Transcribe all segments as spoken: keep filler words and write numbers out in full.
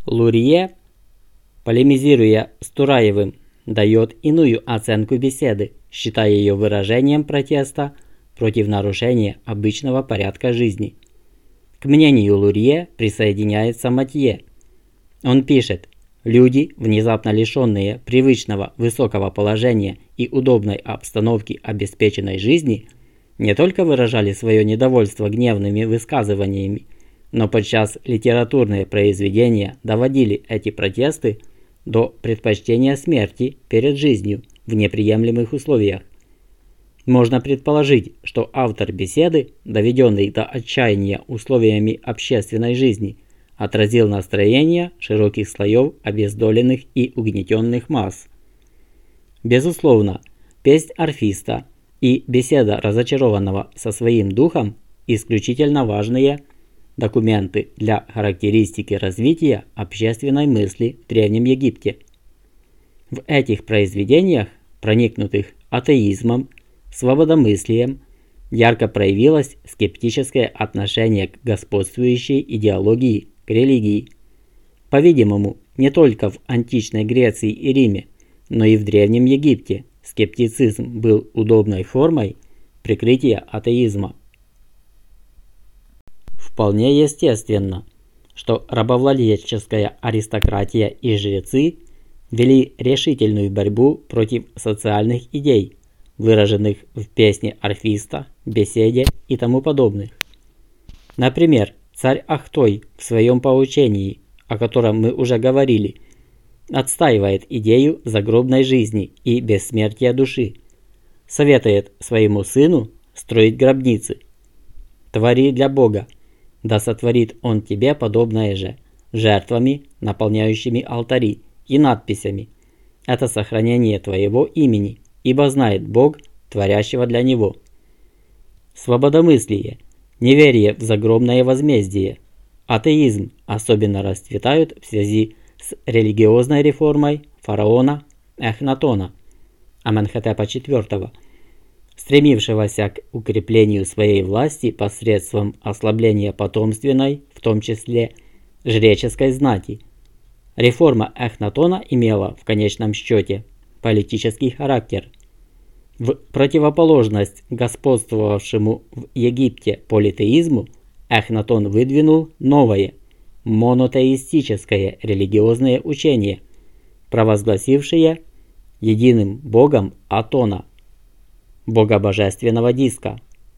Лурье, полемизируя с Тураевым, дает иную оценку беседы, считая ее выражением протеста против нарушения обычного порядка жизни. К мнению Лурье присоединяется Матье. Он пишет: люди, внезапно лишенные привычного высокого положения и удобной обстановки обеспеченной жизни, не только выражали свое недовольство гневными высказываниями, но подчас литературные произведения доводили эти протесты до предпочтения смерти перед жизнью в неприемлемых условиях. Можно предположить, что автор беседы, доведенный до отчаяния условиями общественной жизни, отразил настроение широких слоев обездоленных и угнетенных масс. Безусловно, песнь орфиста и беседа разочарованного со своим духом исключительно важные документы для характеристики развития общественной мысли в Древнем Египте. В этих произведениях, проникнутых атеизмом, свободомыслием, ярко проявилось скептическое отношение к господствующей идеологии, к религии. По-видимому, не только в античной Греции и Риме, но и в Древнем Египте скептицизм был удобной формой прикрытия атеизма. Вполне естественно, что рабовладельческая аристократия и жрецы вели решительную борьбу против социальных идей, выраженных в песне орфиста, беседе и тому подобных. Например, царь Ахтой в своем поучении, о котором мы уже говорили, отстаивает идею загробной жизни и бессмертия души, советует своему сыну строить гробницы. «Твори для Бога, да сотворит Он тебе подобное же, жертвами, наполняющими алтари, и надписями. Это сохранение твоего имени, ибо знает Бог, творящего для Него». Свободомыслие, неверие в загробное возмездие, атеизм особенно расцветают в связи с религиозной реформой фараона Эхнатона, Аменхотепа четвёртого, стремившегося к укреплению своей власти посредством ослабления потомственной, в том числе жреческой знати. Реформа Эхнатона имела в конечном счете политический характер. В противоположность господствовавшему в Египте политеизму, Эхнатон выдвинул новое, монотеистическое религиозное учение, провозгласившее единым богом Атона, бога божественного диска.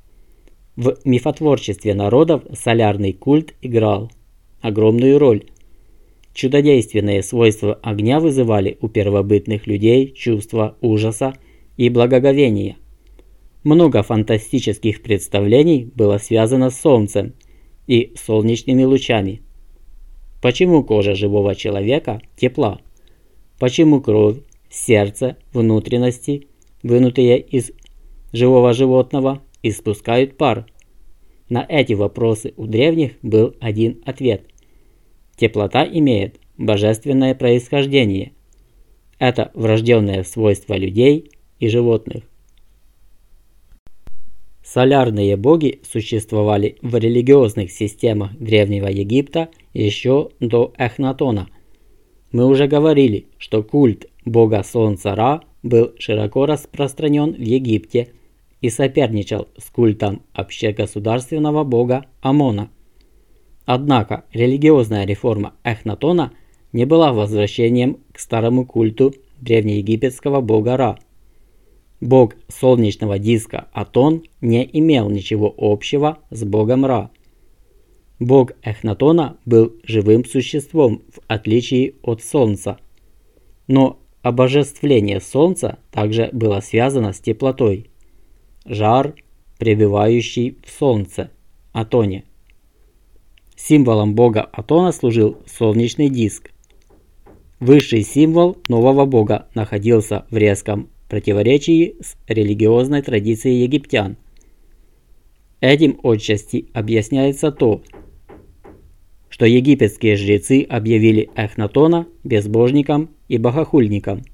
В мифотворчестве народов солярный культ играл огромную роль. Чудодейственные свойства огня вызывали у первобытных людей чувство ужаса и благоговения. Много фантастических представлений было связано с солнцем и солнечными лучами. Почему кожа живого человека тепла? Почему кровь, сердце, внутренности, вынутые из живого животного, испускают пар? На эти вопросы у древних был один ответ. Теплота имеет божественное происхождение. Это врожденное свойство людей и животных. Солярные боги существовали в религиозных системах Древнего Египта еще до Эхнатона. Мы уже говорили, что культ бога солнца Ра был широко распространен в Египте и соперничал с культом общегосударственного бога Амона. Однако религиозная реформа Эхнатона не была возвращением к старому культу древнеегипетского бога Ра. Бог солнечного диска Атон не имел ничего общего с богом Ра. Бог Эхнатона был живым существом в отличие от солнца. Но обожествление солнца также было связано с теплотой. Жар, пребывающий в солнце, Атоне. Символом бога Атона служил солнечный диск. Высший символ нового бога находился в резком противоречии с религиозной традицией египтян. Этим отчасти объясняется то, что египетские жрецы объявили Эхнатона безбожником и богохульником.